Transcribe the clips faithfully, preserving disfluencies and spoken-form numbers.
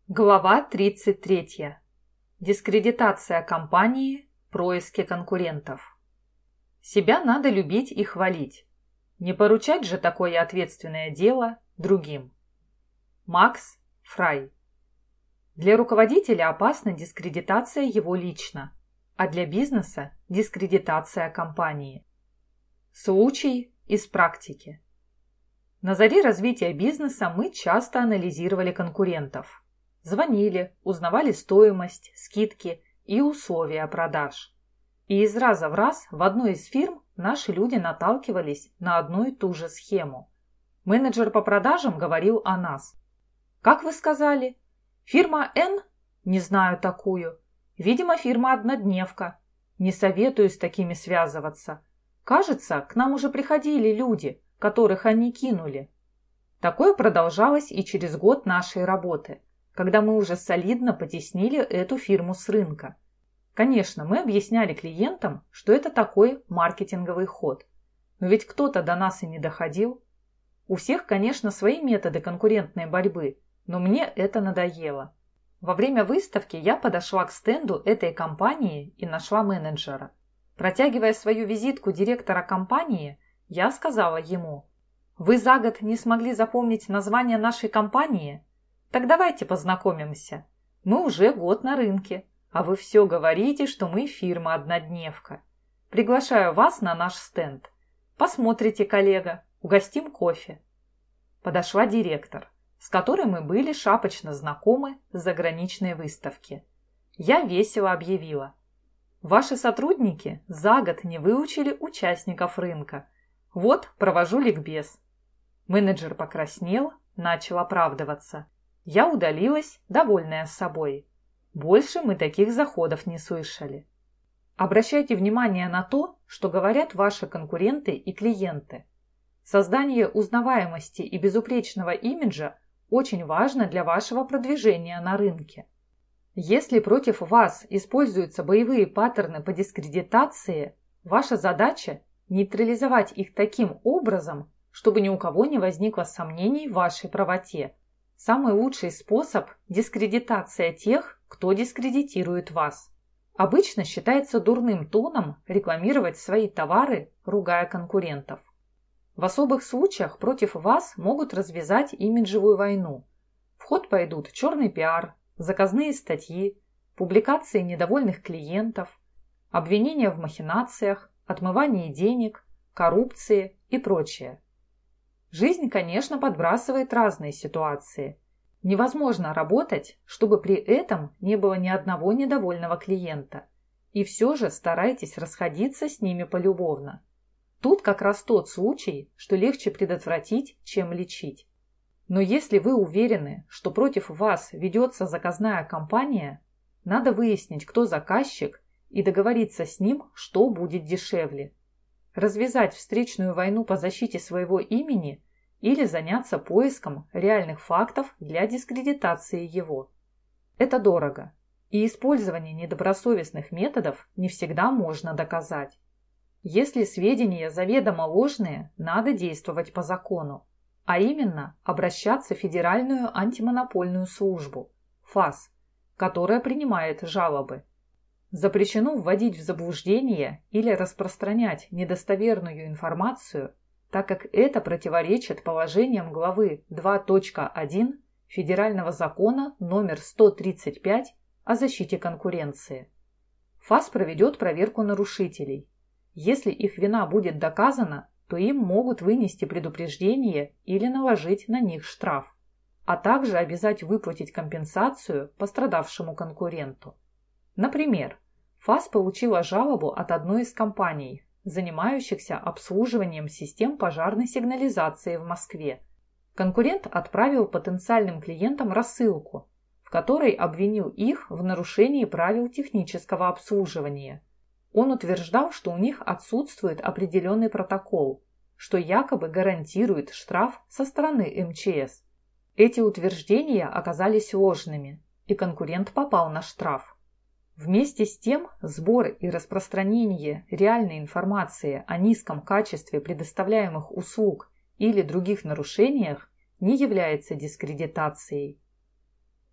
Глава тридцать третья. Дискредитация компании, происки конкурентов. Себя надо любить и хвалить. Не поручать же такое ответственное дело другим. Макс Фрай. Для руководителя опасна дискредитация его лично, а для бизнеса – дискредитация компании. Случай из практики. На заре развития бизнеса мы часто анализировали конкурентов. Звонили, узнавали стоимость, скидки и условия продаж. И из раза в раз в одной из фирм наши люди наталкивались на одну и ту же схему. Менеджер по продажам говорил о нас. «Как вы сказали? Фирма Н? Не знаю такую. Видимо, фирма-однодневка. Не советую с такими связываться. Кажется, к нам уже приходили люди, которых они кинули». Такое продолжалось и через год нашей работы, когда мы уже солидно потеснили эту фирму с рынка. Конечно, мы объясняли клиентам, что это такой маркетинговый ход. Но ведь кто-то до нас и не доходил. У всех, конечно, свои методы конкурентной борьбы, но мне это надоело. Во время выставки я подошла к стенду этой компании и нашла менеджера. Протягивая свою визитку директора компании, я сказала ему: «Вы за год не смогли запомнить название нашей компании? Так давайте познакомимся. Мы уже год на рынке, а вы все говорите, что мы фирма-однодневка. Приглашаю вас на наш стенд. Посмотрите, коллега, угостим кофе». Подошла директор, с которой мы были шапочно знакомы с заграничной выставки. Я весело объявила: «Ваши сотрудники за год не выучили участников рынка. Вот, провожу ликбез». Менеджер покраснел, начал оправдываться. Я удалилась, довольная собой. Больше мы таких заходов не слышали. Обращайте внимание на то, что говорят ваши конкуренты и клиенты. Создание узнаваемости и безупречного имиджа очень важно для вашего продвижения на рынке. Если против вас используются боевые паттерны по дискредитации, ваша задача – нейтрализовать их таким образом, чтобы ни у кого не возникло сомнений в вашей правоте. Самый лучший способ – дискредитация тех, кто дискредитирует вас. Обычно считается дурным тоном рекламировать свои товары, ругая конкурентов. В особых случаях против вас могут развязать имиджевую войну. В ход пойдут черный пиар, заказные статьи, публикации недовольных клиентов, обвинения в махинациях, отмывании денег, коррупции и прочее. Жизнь, конечно, подбрасывает разные ситуации. Невозможно работать, чтобы при этом не было ни одного недовольного клиента. И все же старайтесь расходиться с ними полюбовно. Тут как раз тот случай, что легче предотвратить, чем лечить. Но если вы уверены, что против вас ведется заказная кампания, надо выяснить, кто заказчик, и договориться с ним, что будет дешевле. Развязать встречную войну по защите своего имени или заняться поиском реальных фактов для дискредитации его. Это дорого, и использование недобросовестных методов не всегда можно доказать. Если сведения заведомо ложные, надо действовать по закону, а именно обращаться в Федеральную антимонопольную службу, ФАС, которая принимает жалобы. Запрещено вводить в заблуждение или распространять недостоверную информацию, так как это противоречит положениям главы два точка один Федерального закона номер сто тридцать пять о защите конкуренции. ФАС проведет проверку нарушителей. Если их вина будет доказана, то им могут вынести предупреждение или наложить на них штраф, а также обязать выплатить компенсацию пострадавшему конкуренту. Например, ФАС получила жалобу от одной из компаний, занимающихся обслуживанием систем пожарной сигнализации в Москве. Конкурент отправил потенциальным клиентам рассылку, в которой обвинил их в нарушении правил технического обслуживания. Он утверждал, что у них отсутствует определенный протокол, что якобы гарантирует штраф со стороны эм че эс. Эти утверждения оказались ложными, и конкурент попал на штраф. Вместе с тем, сбор и распространение реальной информации о низком качестве предоставляемых услуг или других нарушениях не является дискредитацией.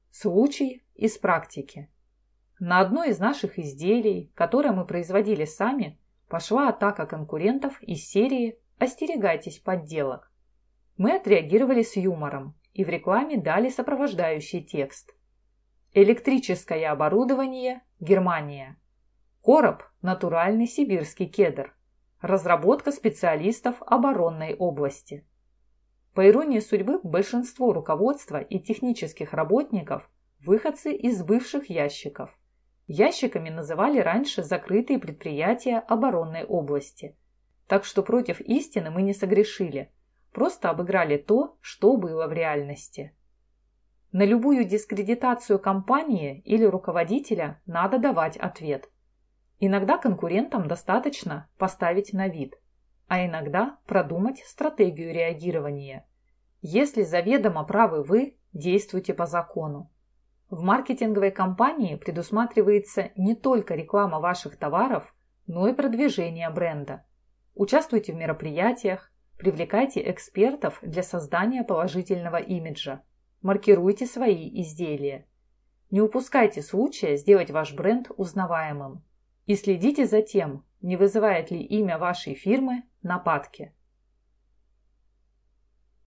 Случай из практики. На одно из наших изделий, которое мы производили сами, пошла атака конкурентов из серии «Остерегайтесь подделок». Мы отреагировали с юмором и в рекламе дали сопровождающий текст. Электрическое оборудование, Германия. Короб – натуральный сибирский кедр. Разработка специалистов оборонной области. По иронии судьбы, большинство руководства и технических работников – выходцы из бывших ящиков. Ящиками называли раньше закрытые предприятия оборонной области. Так что против истины мы не согрешили, просто обыграли то, что было в реальности. На любую дискредитацию компании или руководителя надо давать ответ. Иногда конкурентам достаточно поставить на вид, а иногда продумать стратегию реагирования. Если заведомо правы вы, действуйте по закону. В маркетинговой кампании предусматривается не только реклама ваших товаров, но и продвижение бренда. Участвуйте в мероприятиях, привлекайте экспертов для создания положительного имиджа, маркируйте свои изделия. Не упускайте случая сделать ваш бренд узнаваемым. И следите за тем, не вызывает ли имя вашей фирмы нападки.